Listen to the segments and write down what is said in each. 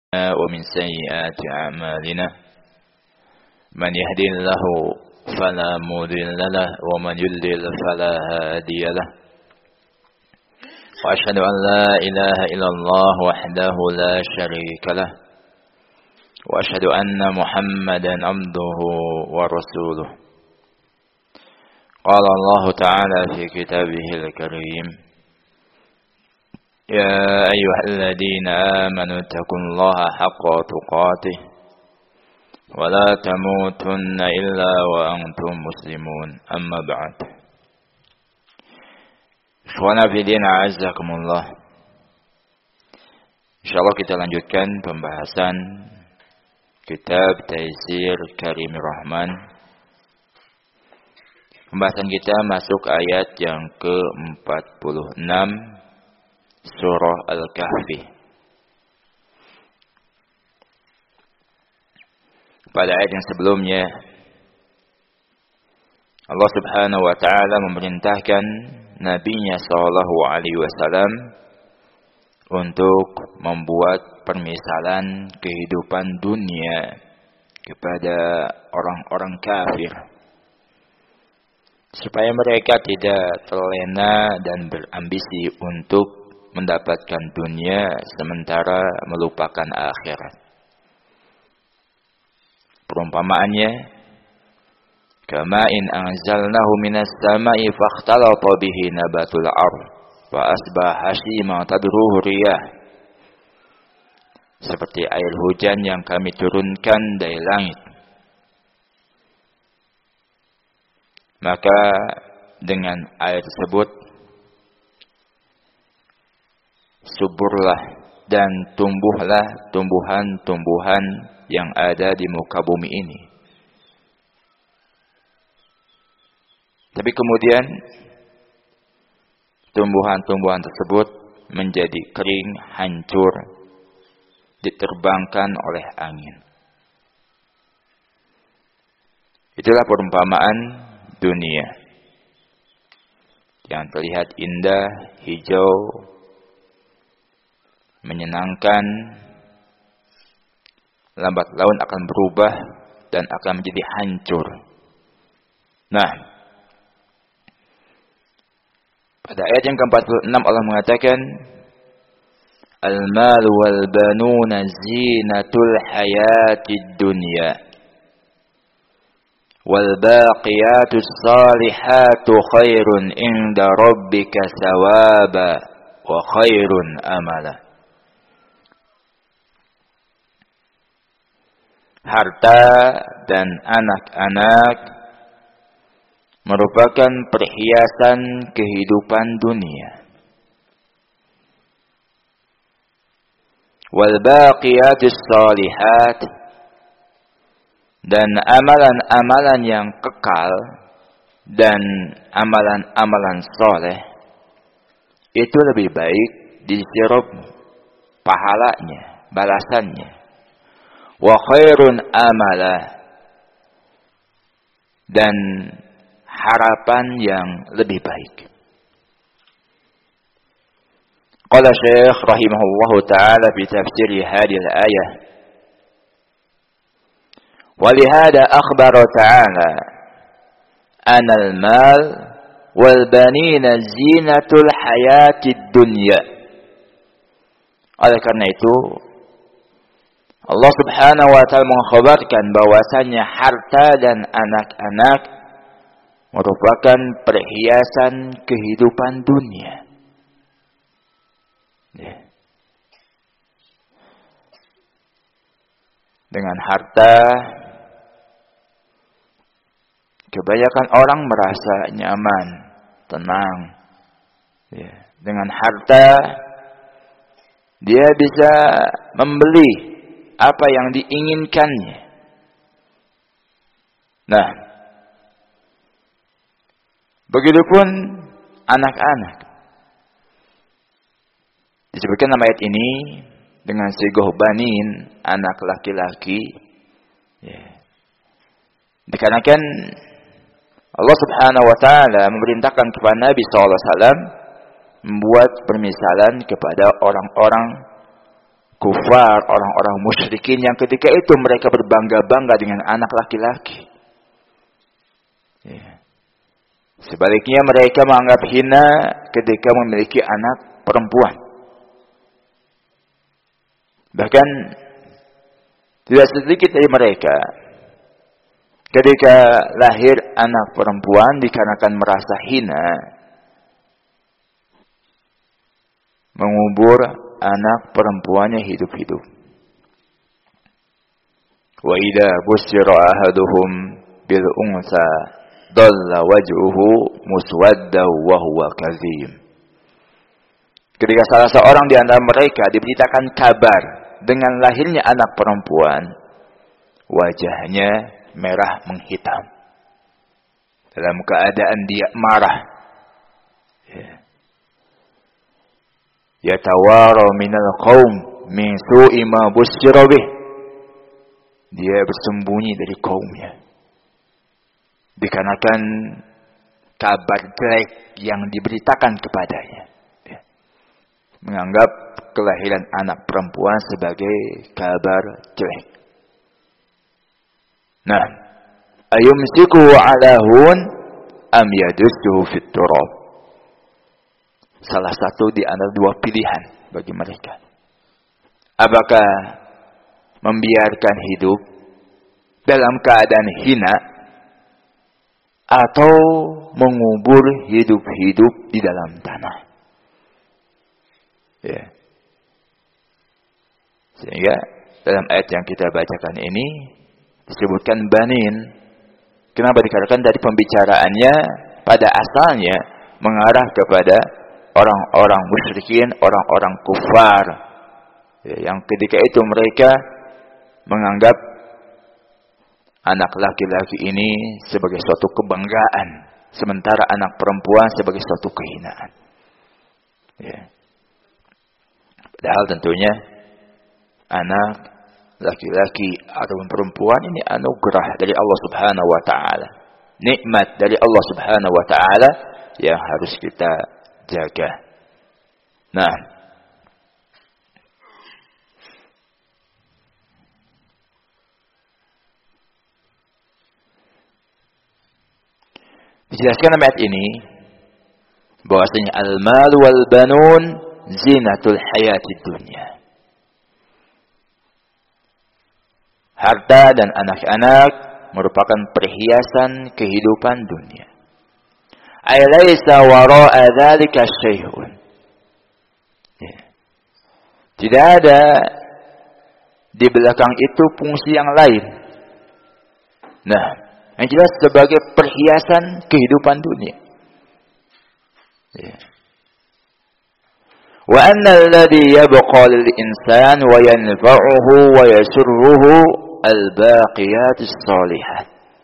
ومن سيئات أعمالنا من يهدي الله فلا مضل له ومن يضلل فلا هادي له وأشهد أن لا إله إلا الله وحده لا شريك له وأشهد أن محمدا عبده ورسوله قال الله تعالى في كتابه الكريم يا أيها الذين آمنوا اتقوا الله حق تقاته ولا تموتن إلا وأنتم مسلمون أما بعد Ikhwana fillah a'azzakumullah. Insyaallah kita lanjutkan pembahasan kitab Taisir Karimir Rahman. Pembahasan kita masuk ayat yang ke-46 surah Al-Kahfi. Pada ayat yang sebelumnya Allah Subhanahu wa taala memerintahkan Nabi-Nya sallallahu alaihi wasallam untuk membuat permisalan kehidupan dunia kepada orang-orang kafir supaya mereka tidak terlena dan berambisi untuk mendapatkan dunia sementara melupakan akhirat. Perumpamaannya kama in anzalnahu minas sama'i fakhtalata bihi nabatul ardh wa asbaha hashima tadruhu riyah. Seperti air hujan yang kami turunkan dari langit. Maka dengan air tersebut suburlah dan tumbuhlah tumbuhan-tumbuhan yang ada di muka bumi ini. Tapi kemudian tumbuhan-tumbuhan tersebut menjadi kering, hancur, diterbangkan oleh angin. Itulah perumpamaan dunia yang terlihat indah, hijau, menyenangkan, lambat laun akan berubah dan akan menjadi hancur. Nah, pada ayat yang ke-46 Allah mengatakan al-mal wal banuna zinatul hayatid dunya wal baqiyatus salihatu khairun inda rabbika thawaba wa khairun amala. Harta dan anak-anak merupakan perhiasan kehidupan dunia. Wal baqiyatus shalihat, dan amalan-amalan yang kekal dan amalan-amalan soleh itu lebih baik di sisi Rabb, pahalanya, balasannya. Wa khairun amala, dan harapan yang lebih baik. Qala Syekh rahimahullahu ta'ala fi tafsir hadhihi al-ayah. Wa lihada akhbara ta'ala anna al-mal wal banina zinatul hayatid dunya. Oleh karena itu Allah Subhanahu wa ta'ala mengkhabarkan bahwasanya harta dan anak-anak merupakan perhiasan kehidupan dunia. Dengan harta, kebanyakan orang merasa nyaman, tenang. Dengan harta, dia bisa membeli apa yang diinginkannya. Nah, begitupun anak-anak. Disebutkan nama ayat ini dengan sigoh banin, anak laki-laki. Dikarenakan Allah Subhanahu wa taala memerintahkan kepada Nabi sallallahu alaihi wasallam membuat permisalan kepada orang-orang kufar, orang-orang musyrikin yang ketika itu mereka berbangga-bangga dengan anak laki-laki. Ya. Sebaliknya mereka menganggap hina ketika memiliki anak perempuan. Bahkan tidak sedikit dari mereka ketika lahir anak perempuan dikarenakan merasa hina, mengubur anak perempuannya hidup-hidup. Wa idza busyira ahaduhum bil unsa dalla wajhuhu muswadda wa huwa kazim. Ketika salah seorang di antara mereka diberitakan kabar dengan lahirnya anak perempuan, wajahnya merah menghitam. Dalam keadaan dia marah. Yatawara minal qaum min su'i ma busyira bih. Dia bersembunyi dari kaumnya dikarenakan kabar jelek yang diberitakan kepadanya. Menganggap kelahiran anak perempuan sebagai kabar jelek. Nah, ayumsiku ala hun am yadussuhu fit turab. Salah satu di antara dua pilihan bagi mereka. Apakah membiarkan hidup dalam keadaan hina atau mengubur hidup-hidup di dalam tanah. Ya. Sehingga dalam ayat yang kita bacakan ini disebutkan banin. Kenapa? Dikarenakan dari pembicaraannya pada asalnya mengarah kepada orang-orang musyrikin, orang-orang kufar. Ya, yang ketika itu mereka menganggap anak laki-laki ini sebagai suatu kebanggaan, sementara anak perempuan sebagai suatu kehinaan. Ya. Padahal tentunya anak laki-laki ataupun perempuan ini anugerah dari Allah Subhanahu wa taala. Nikmat dari Allah Subhanahu wa taala yang harus kita jaga. Nah, dijelaskan dalam ayat ini bahwasanya al-mal wal banun zinatul hayatid dunya. Harta dan anak-anak merupakan perhiasan kehidupan dunia. Alaysa wara'a dzalika syai'un. Tidak ada di belakang itu fungsi yang lain. Nah, yang jelas sebagai perhiasan kehidupan dunia. Wa anna alladhi yabqa lil insan wa yanfa'uhu wa yasurruhu al-baqiyatus shalihat.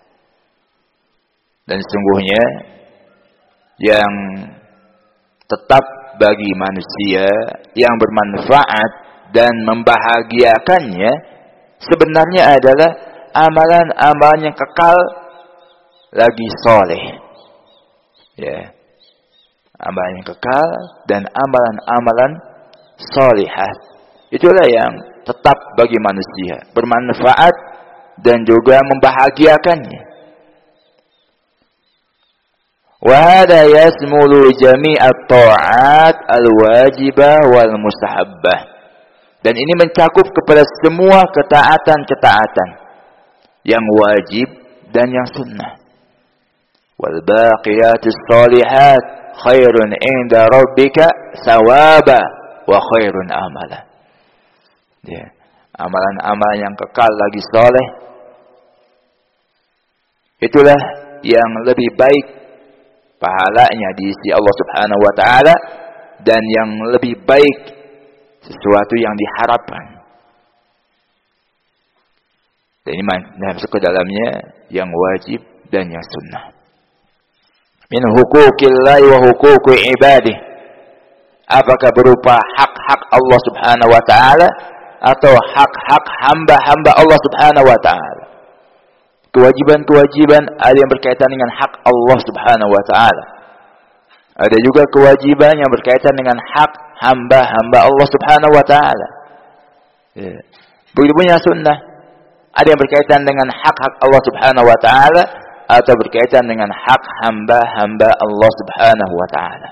Dan sesungguhnya yang tetap bagi manusia yang bermanfaat dan membahagiakannya sebenarnya adalah amalan-amalan yang kekal lagi soleh. Ya. Amalan yang kekal dan amalan-amalan solihat. Itulah yang tetap bagi manusia, bermanfaat dan juga membahagiakannya. Wa hada yasmulu jami'at ta'at al-wajibah wal mustahabbah. Dan ini mencakup kepada semua ketaatan-ketaatan yang wajib dan yang sunnah. Wal baqiyatus shalihat khairun 'inda rabbika thawaba wa khairun amala. Ya, amalan-amalan yang kekal lagi soleh itulah yang lebih baik pahalanya di sisi Allah Subhanahu wa taala dan yang lebih baik sesuatu yang diharapkan. Dan ini masuk ke dalamnya yang wajib dan yang sunnah. Min huquqillahi wa huquqi ibadih. Apakah berupa hak-hak Allah Subhanahu wa taala atau hak-hak hamba-hamba Allah Subhanahu wa taala? Kewajiban-kewajiban ada yang berkaitan dengan hak Allah Subhanahu wa taala. Ada juga kewajiban yang berkaitan dengan hak hamba-hamba Allah Subhanahu wa taala. Ya. Begitu punya sunnah. Ada yang berkaitan dengan hak-hak Allah Subhanahu wa taala atau berkaitan dengan hak hamba-hamba Allah Subhanahu wa taala.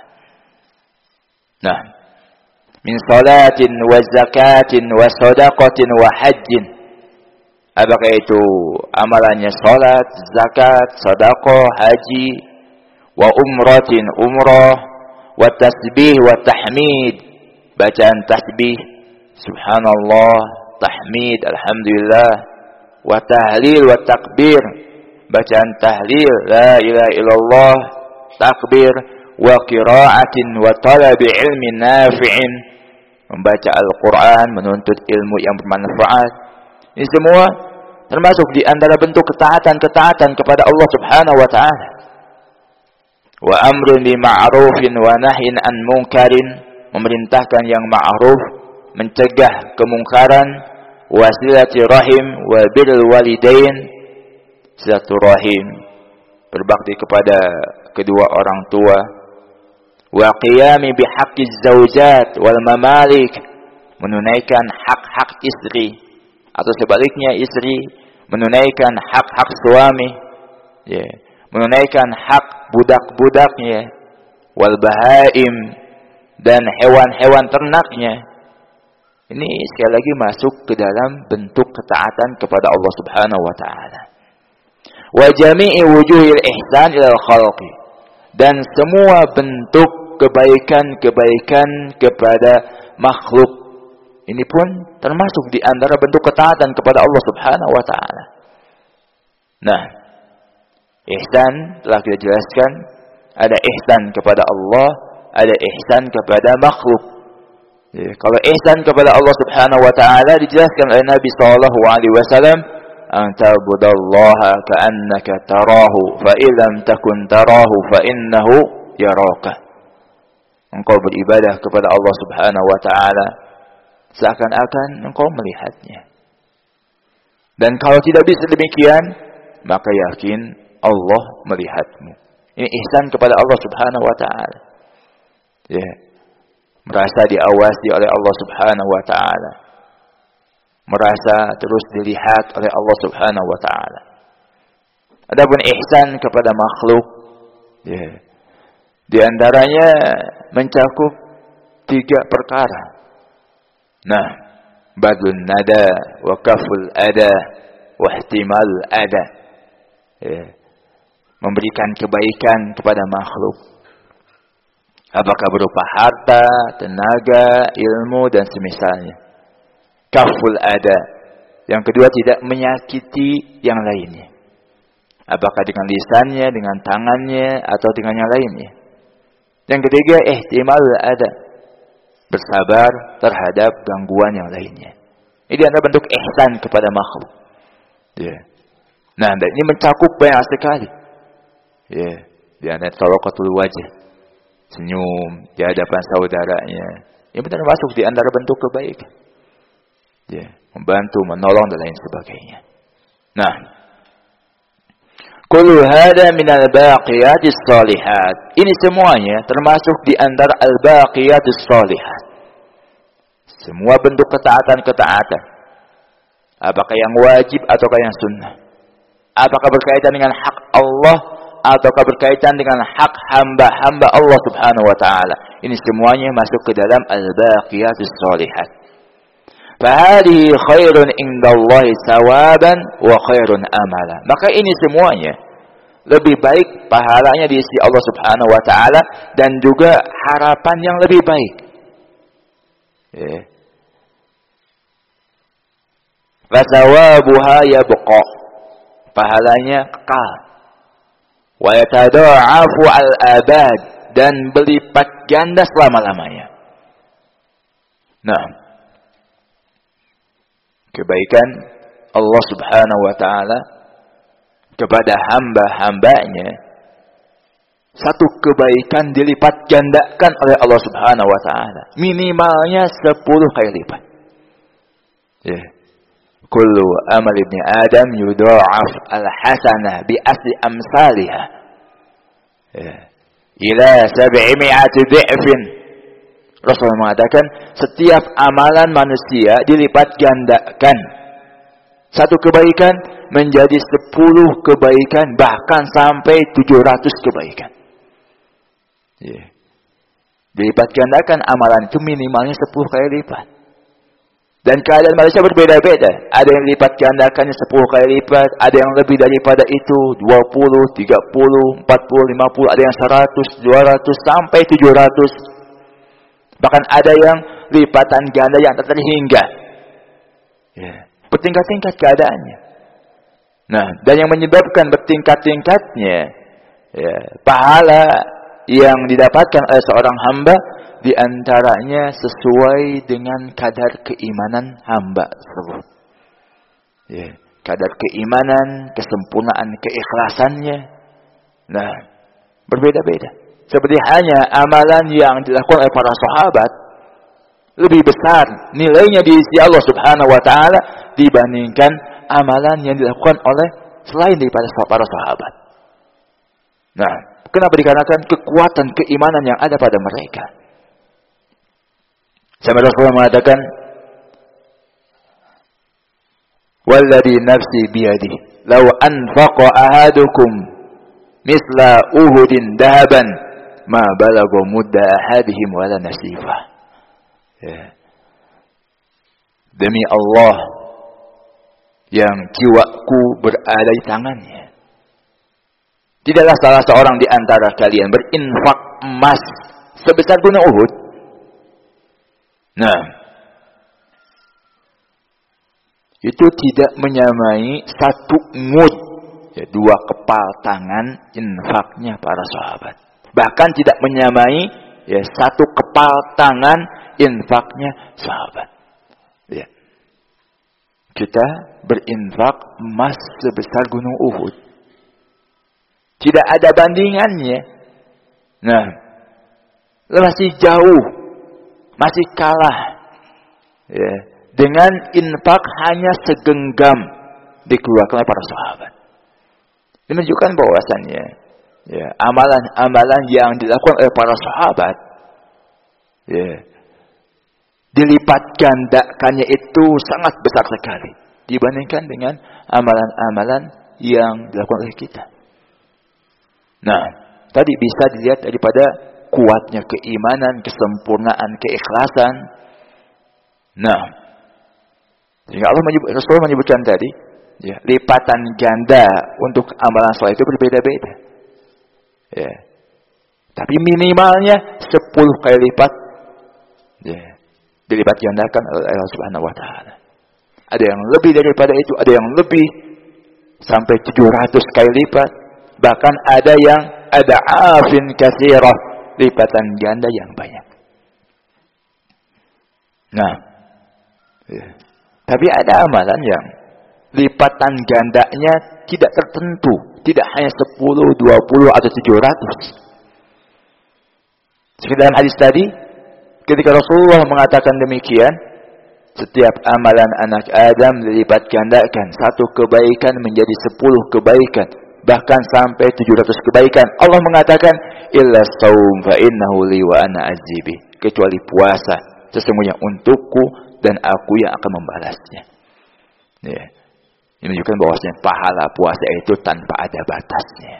Nah, min salatin wa zakatin wa shadaqatin wa hajjin. Apakah itu amalannya salat, zakat, sedekah, haji, wa umratin, umrah, wa tasbih wa tahmid, bacaan tasbih, subhanallah, tahmid, alhamdulillah, wa tahlil wa takbir, bacaan tahlil, la ilaha illallah, takbir, wa qiraatin wa talabi ilmin nafi'in, membaca Al-Quran, menuntut ilmu yang bermanfaat. Ini semua termasuk di antara bentuk ketaatan-ketaatan kepada Allah Subhanahu wa taala. Wa amrun bi ma'rufin wa nahyin an munkarin, memerintahkan yang ma'ruf, mencegah kemungkaran, wasilati rahim wa birrul walidain, silaturahim, berbakti kepada kedua orang tua, wa qiyami bihaqqiz zaujat wal mamalik, menunaikan hak-hak istri atau sebaliknya istri menunaikan hak-hak suami, ya, menunaikan hak budak-budaknya, wal bahaim, dan hewan-hewan ternaknya. Ini sekali lagi masuk ke dalam bentuk ketaatan kepada Allah Subhanahu wa taala. Wa jami'i wujuhil ihsan ilal khalqi, dan semua bentuk kebaikan-kebaikan kepada makhluk. Ini pun termasuk di antara bentuk ketaatan kepada Allah Subhanahu wa taala. Nah, ihsan telah kita jelaskan, ada ihsan kepada Allah, ada ihsan kepada makhluk. Ya, kalau ihsan kepada Allah Subhanahu wa taala dijelaskan oleh Nabi sallallahu alaihi wasallam, "Anta budallaha ka'annaka tarahu, fa illam takun tarahu fa innahu yaraka." Engkau beribadah kepada Allah Subhanahu wa taala seakan-akan engkau melihatnya. Dan kalau tidak bisa demikian, maka yakin Allah melihatmu. Ini ihsan kepada Allah Subhanahu wa taala. Ya. Merasa diawasi oleh Allah Subhanahu wa taala. Merasa terus dilihat oleh Allah Subhanahu wa taala. Adapun ihsan kepada makhluk, ya, di antaranya mencakup 3 perkara. Nah, badun nada wa kaful ada wa ihtimal ada. Ya. Memberikan kebaikan kepada makhluk. Apakah berupa harta, tenaga, ilmu, dan semisalnya. Kaful ada. Yang kedua, tidak menyakiti yang lainnya. Apakah dengan lisannya, dengan tangannya, atau dengan yang lainnya. Yang ketiga, ihtimal ada. Bersabar terhadap gangguan yang lainnya. Ini adalah bentuk ihsan kepada makhluk. Ya. Nah, ini mencakup banyak sekali. Ya. Di antara talaqatul wajh, senyum di hadapan saudaranya. Ini benar masuk di antara bentuk kebaikan. Ya. Membantu, menolong, dan lain sebagainya. Nah, kullu hada minal baqiyatis shalihat. Ini semuanya termasuk di antara al-baqiyatis shalihat. Semua bentuk ketaatan-ketaatan. Apakah yang wajib ataukah yang sunnah? Apakah berkaitan dengan hak Allah ataukah berkaitan dengan hak hamba-hamba Allah Subhanahu wa taala? Ini semuanya masuk ke dalam al-baqiyatis shalihat. Fahadihi khairun indallahi sawaban wa khairun amala. Maka ini semuanya lebih baik pahalanya di sisi Allah Subhanahu wa taala dan juga harapan yang lebih baik. Fasawabuha yabqa. Pahalanya kekal. Wa yatada'afu al-abad, dan berlipat ganda selama-lamanya. Nah, kebaikan Allah Subhanahu wa taala kepada hamba-hambanya, satu kebaikan dilipat gandakan oleh Allah Subhanahu wa taala, minimalnya 10 kali lipat. Ya. Kullu amal ibni Adam yudha'af al-hasanah bi asli amsalha. Ya. Ila 700 dhi'fin. Rasulullah mengatakan, setiap amalan manusia dilipat gandakan. Satu kebaikan menjadi 10 kebaikan, bahkan sampai 700 kebaikan. Dilipat gandakan amalan itu minimalnya 10 kali lipat. Dan keadaan manusia berbeda-beda. Ada yang lipat gandakannya 10 kali lipat, ada yang lebih daripada itu, 20, 30, 40, 50, ada yang 100, 200, sampai 700. Bahkan ada yang lipatan ganda yang tak terhingga. Bertingkat-tingkat keadaannya. Nah, dan yang menyebabkan bertingkat-tingkatnya pahala yang didapatkan oleh seorang hamba, di antaranya sesuai dengan kadar keimanan hamba tersebut. Kadar keimanan, kesempurnaan keikhlasannya. Nah, berbeda-beda. Seperti hanya amalan yang dilakukan oleh para sahabat lebih besar nilainya di sisi Allah Subhanahu wa taala dibandingkan amalan yang dilakukan oleh selain daripada para sahabat. Nah, kenapa? Dikarenakan kekuatan keimanan yang ada pada mereka. Sampai Rasulullah mengatakan, "Walladhi nafsi biyadihi, law anfaqa ahadukum misla Uhudin dahaban, ma balagha mudda ahadihim wala nasifah." Demi Allah yang jiwaku berada di tangannya, tidaklah salah seorang di antara kalian berinfak emas sebesar gunung Uhud. Nah, itu tidak menyamai 1 mud, 2 kepal tangan infaknya para sahabat. Bahkan tidak menyamai 1 kepal tangan infaknya sahabat. Kita berinfak emas sebesar gunung Uhud. Tidak ada bandingannya. Nah, masih jauh, masih kalah dengan infak hanya segenggam dikeluarkan oleh para sahabat. Ini menunjukkan bahwasannya amalan-amalan yang dilakukan oleh para sahabat dilipat gandakannya itu sangat besar sekali dibandingkan dengan amalan-amalan yang dilakukan oleh kita. Nah, tadi bisa dilihat daripada kuatnya keimanan, kesempurnaan keikhlasan. Nah, sehingga Rasulullah menyebutkan tadi, lipatan ganda untuk amalan saleh itu berbeda-beda. Tapi minimalnya 10 kali lipat dilipat gandakan oleh Allah Subhanahu wa taala. Ada yang lebih daripada itu, ada yang lebih sampai 700 kali lipat, bahkan ada yang ada afin katsirah, lipatan ganda yang banyak. Nah, tapi ada amalan yang lipatan gandanya tidak tertentu, tidak hanya 10, 20 atau 700. Seperti dalam hadis tadi, ketika Rasulullah mengatakan demikian, setiap amalan anak Adam dilipat gandakan, 1 kebaikan menjadi 10 kebaikan, bahkan sampai 700 kebaikan. Allah mengatakan, illa saum fa innahu li wa ana azibi, kecuali puasa, sesungguhnya untukku dan aku yang akan membalasnya. Ini menunjukkan bahwasanya pahala puasa itu tanpa ada batasnya.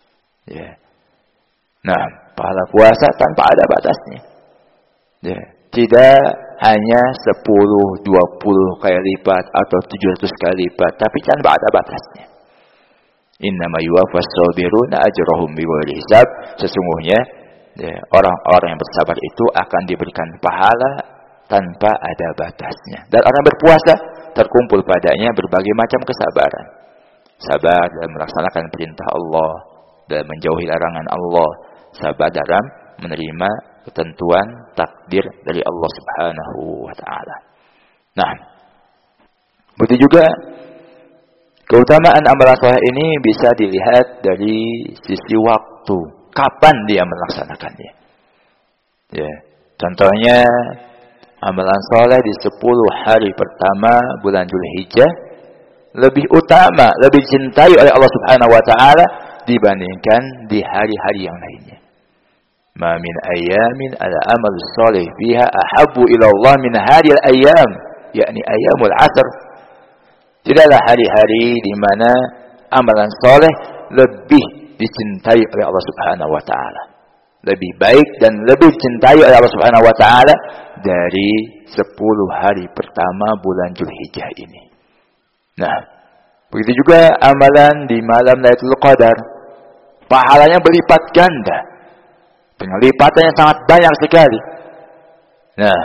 Nah, pahala puasa tanpa ada batasnya. Tidak hanya 10, 20 kali lipat atau 700 kali lipat, tapi tanpa ada batasnya. Innama yuwaffas sabiruna ajrahum bighairi hisab. Sesungguhnya orang-orang yang bersabar itu akan diberikan pahala tanpa ada batasnya. Dan orang berpuasa terkumpul padanya berbagai macam kesabaran. Sabar dalam melaksanakan perintah Allah, dalam menjauhi larangan Allah, sabar dalam menerima ketentuan takdir dari Allah Subhanahu wa taala. Nah, begitu juga keutamaan amalan saleh ini bisa dilihat dari sisi waktu, kapan dia melaksanakannya. Contohnya amalan saleh di 10 hari pertama bulan Dzulhijjah lebih utama, lebih dicintai oleh Allah Subhanahu wa taala dibandingkan di hari-hari yang lainnya. Ma min ayamin al-amal salih fiha ahabbu ila Allah min hadhihi al-ayyam, yakni ayyamul 'ashr. Tidaklah hari-hari di mana amalan saleh lebih dicintai oleh Allah Subhanahu wa taala. Lebih baik dan lebih dicintai oleh Allah Subhanahu wa taala dari 10 hari pertama bulan Dzulhijjah ini. Nah, begitu juga amalan di malam Lailatul Qadar. Pahalanya berlipat ganda. Dengan lipatan yang sangat banyak sekali. Nah,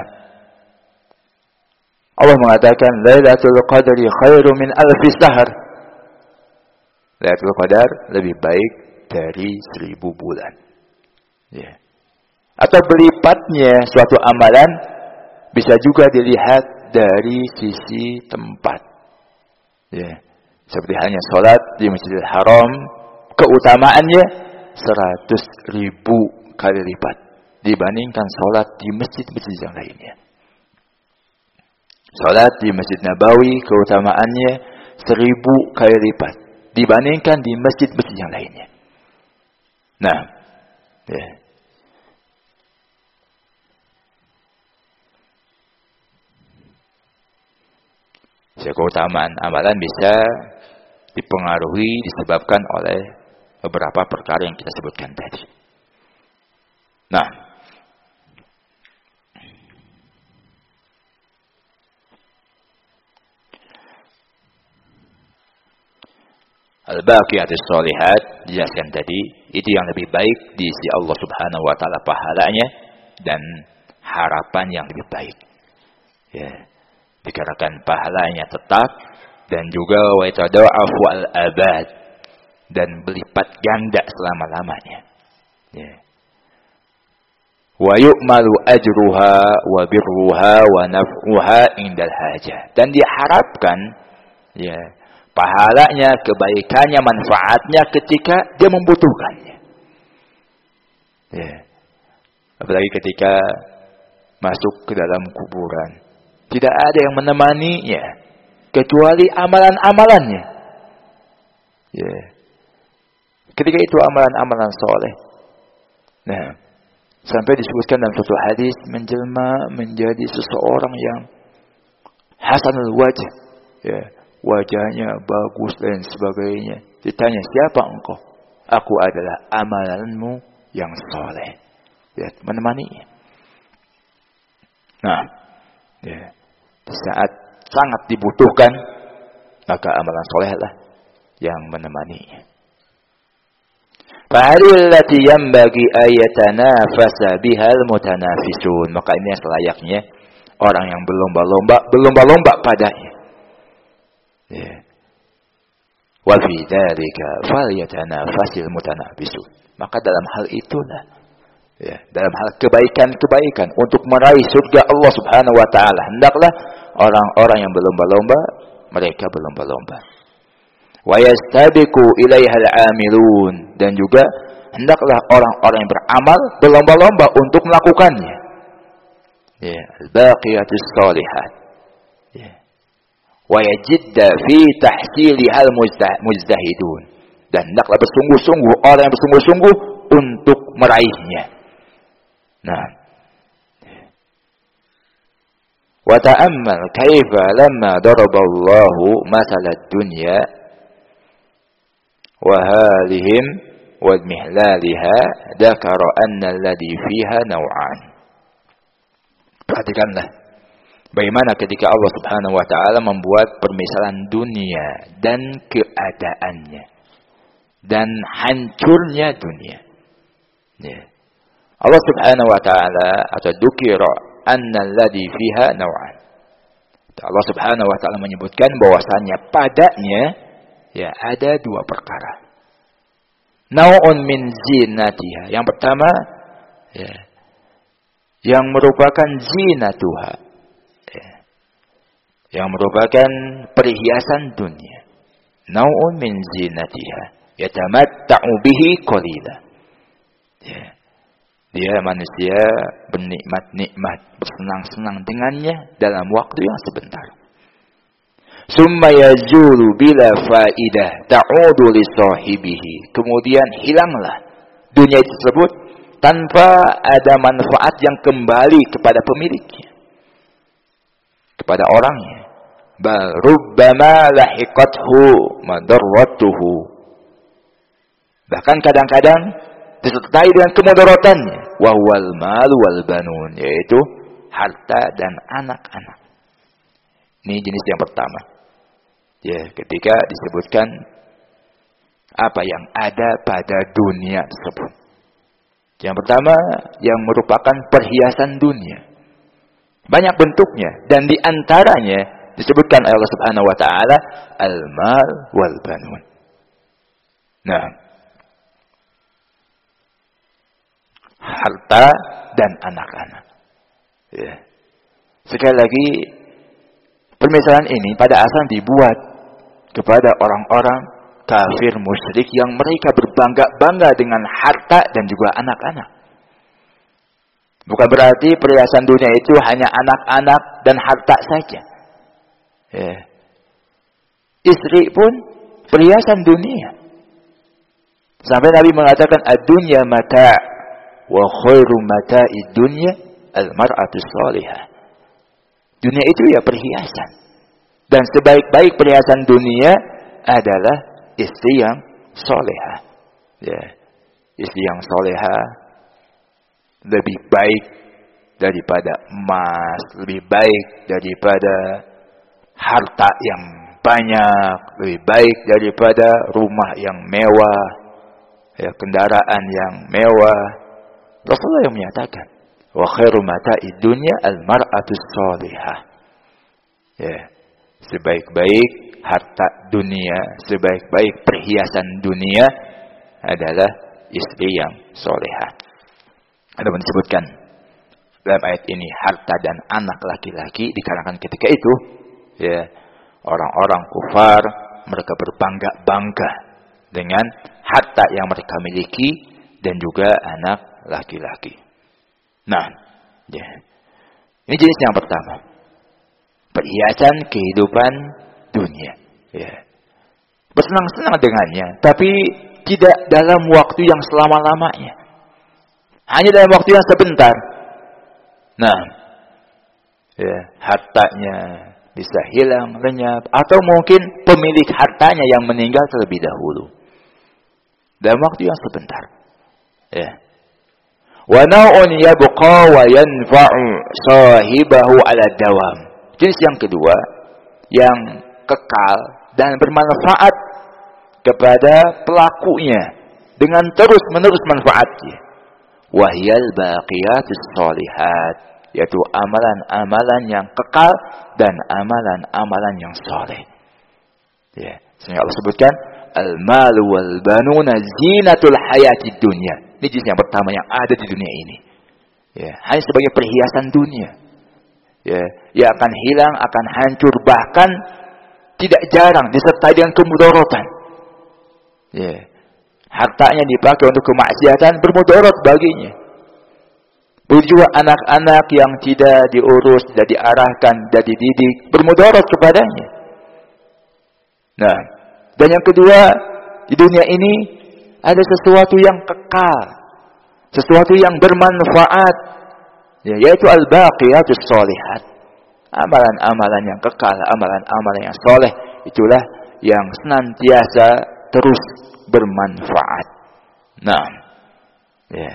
Allah mengatakan Lailatul Qadri khairu min alfi syahr. Lailatul Qadar lebih baik dari 1000 bulan. Ya. Atau berlipatnya suatu amalan bisa juga dilihat dari sisi tempat. Ya. Seperti halnya salat di Masjidil Haram, keutamaannya 100.000 kali lipat dibandingkan salat di masjid-masjid yang lainnya. Salat di Masjid Nabawi keutamaannya 1000 kali lipat dibandingkan di masjid-masjid yang lainnya. Nah, ya. Keutamaan amalan bisa dipengaruhi disebabkan oleh beberapa perkara yang kita sebutkan tadi. Nah, al-baqiyatus shalihat dijelaskan tadi, itu yang lebih baik di sisi Allah Subhanahu wa taala pahalanya dan harapan yang lebih baik. Ya. Dikarenakan pahalanya tetap dan juga wa yatada'afu al-abad dan berlipat ganda selama-lamanya. Ya. Wa yu'malu ajruha wa birruha wa naf'uha indal hajah. Dan diharapkan ya pahalanya, kebaikannya, manfaatnya ketika dia membutuhkannya. Ya. Apalagi ketika masuk ke dalam kuburan. Tidak ada yang menemaninya kecuali amalan-amalannya. Ya. Ketika itu amalan-amalan soleh. Nah, sampai disebutkan dalam suatu hadis menjelma menjadi seseorang yang hasanul wajh. Ya. Wajahnya bagus dan sebagainya. Ditanya, siapa engkau? Aku adalah amalanmu yang soleh. Ya, menemaninya. Nah, ya. Saat sangat dibutuhkan, maka amalan solehlah yang menemaninya. Fahadil lati yanbaghi ayatanafasa bihal mutanafisun. Maka ini yang selayaknya orang yang berlomba-lomba padanya. Ya. Wa fi dzalika falyatanafasil mutanafisun. Maka dalam hal itulah, ya, dalam hal kebaikan-kebaikan untuk meraih surga Allah Subhanahu wa taala, hendaklah orang-orang yang berlomba-lomba, mereka berlomba-lomba. Wa yastabiqu ilaiha al-amilun, dan juga hendaklah orang-orang yang beramal berlomba-lomba untuk melakukannya. Ya, al-baqiyatus shalihat. Ya. Wa yajidda fi tahsilihal mujtahidun, dan hendaklah bersungguh-sungguh orang yang bersungguh-sungguh untuk meraihnya. Nah, wa ta'ammal kaifa lamma daraballahu masalan dunya wa halihim wa mihlaliha dzakara anna alladhi fiha naw'an. Perhatikanlah bagaimana ketika Allah Subhanahu wa taala membuat permisalan dunia dan keadaannya dan hancurnya dunia. Ya. Allah Subhanahu wa taala atau dzukira anna alladhi fiha naw'an. Allah Subhanahu wa taala menyebutkan bahwasannya padanya ya ada dua perkara. Nau'un min zinatiha. Yang pertama ya, yang merupakan zinatuha. Ya, yang merupakan perhiasan dunia. Nau'un min zinatiha. Yatamatta'u bihi qalila. Ya. Dia manusia bernikmat-nikmat, bersenang-senang dengannya dalam waktu yang sebentar. Summa yazulu bila faidah ta'udu li sahibihi. Kemudian hilanglah dunia tersebut tanpa ada manfaat yang kembali kepada pemiliknya, kepada orangnya. Bal rubbama lahiqathu madarratuhu. Bahkan kadang-kadang disertai dengan kemudaratannya. Wa huwal mal wal banun, yaitu harta dan anak-anak. Ini jenis yang pertama. Ya, ketika disebutkan apa yang ada pada dunia tersebut. Yang pertama, yang merupakan perhiasan dunia. Banyak bentuknya, dan di antaranya disebutkan oleh Allah Subhanahu wa taala al-mal wal banun. Nah, harta dan anak-anak. Ya. Sekali lagi, permisalan ini pada asalnya dibuat kepada orang-orang kafir musyrik yang mereka berbangga-bangga dengan harta dan juga anak-anak. Bukan berarti perhiasan dunia itu hanya anak-anak dan harta saja. Ya. Istri pun perhiasan dunia. Sampai Nabi mengatakan ad-dunya mata' wa khairu mata'id dunya al-mar'atu shalihah. Dunia itu ya perhiasan. Dan sebaik-baik perhiasan dunia adalah istri yang solehah. Ya. Istri yang solehah lebih baik daripada emas, lebih baik daripada harta yang banyak, lebih baik daripada rumah yang mewah, ya, kendaraan yang mewah. Rasulullah yang menyatakan, wa khairu mata'id dunya al-mar'atus salihah. Ya, sebaik-baik harta dunia, sebaik-baik perhiasan dunia adalah istri yang solehah. Ada disebutkan dalam ayat ini harta dan anak laki-laki dikarenakan ketika itu, ya, orang-orang kufar mereka berbangga-bangga dengan harta yang mereka miliki dan juga anak laki-laki. Nah, ya. Ini jenis yang pertama. Perhiasan kehidupan dunia. Ya. Bersenang-senang dengannya, tapi tidak dalam waktu yang selama-lamanya. Hanya dalam waktu yang sebentar. Nah, ya, hartanya bisa hilang, lenyap, atau mungkin pemilik hartanya yang meninggal terlebih dahulu. Dalam waktu yang sebentar. Ya. Wa naw'un yabqa wa yanfa'u sahibahu 'ala dawam. Jenis yang kedua, yang kekal dan bermanfaat kepada pelakunya dengan terus-menerus manfaatnya. Wahyal baqiyatus shalihat, yaitu amalan-amalan yang kekal dan amalan-amalan yang saleh. Ya, sehingga Allah sebutkan al-malu wal banuna zinatul hayatid dunya. Ini jenis yang pertama yang ada di dunia ini. Ya, hanya sebagai perhiasan dunia. Ya, ia akan hilang, akan hancur, bahkan tidak jarang disertai dengan kemudaratan. Ya. Hartanya dipakai untuk kemaksiatan, bermudarat baginya. Begitu juga anak-anak yang tidak diurus, tidak diarahkan, tidak dididik, bermudarat kepadanya. Nah, dan yang kedua, di dunia ini ada sesuatu yang kekal, sesuatu yang bermanfaat, ya, yaitu al-baqiyatus shalihat. Amalan-amalan yang kekal, amalan-amalan yang soleh, itulah yang senantiasa terus bermanfaat. Nah, ya.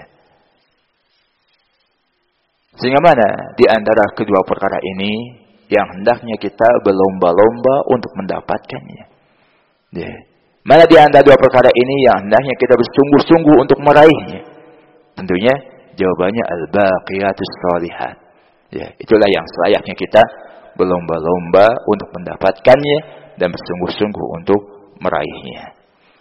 Sehingga mana di antara kedua perkara ini yang hendaknya kita berlomba-lomba untuk mendapatkannya? Ya. Mana di antara dua perkara ini yang hendaknya kita bersungguh-sungguh untuk meraihnya? Tentunya jawabannya al-baqiyatus shalihat. Ya, itulah yang selayaknya kita berlomba-lomba untuk mendapatkannya dan bersungguh-sungguh untuk meraihnya.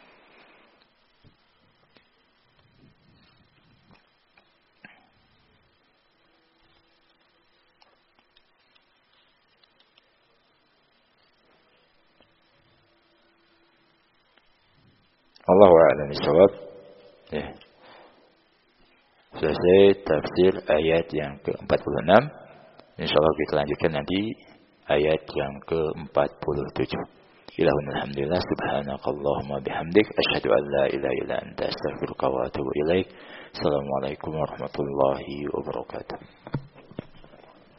Allahu a'lam bishawab. Ya. Selesai tafsir ayat yang ke-46. Insyaallah kita lanjutkan nanti ayat yang ke-47. Alhamdulillah subhanakallahumma bihamdik asyhadu an la ilaha illa anta astaghfiruka wa atubu ilaik. Assalamualaikum warahmatullahi wabarakatuh.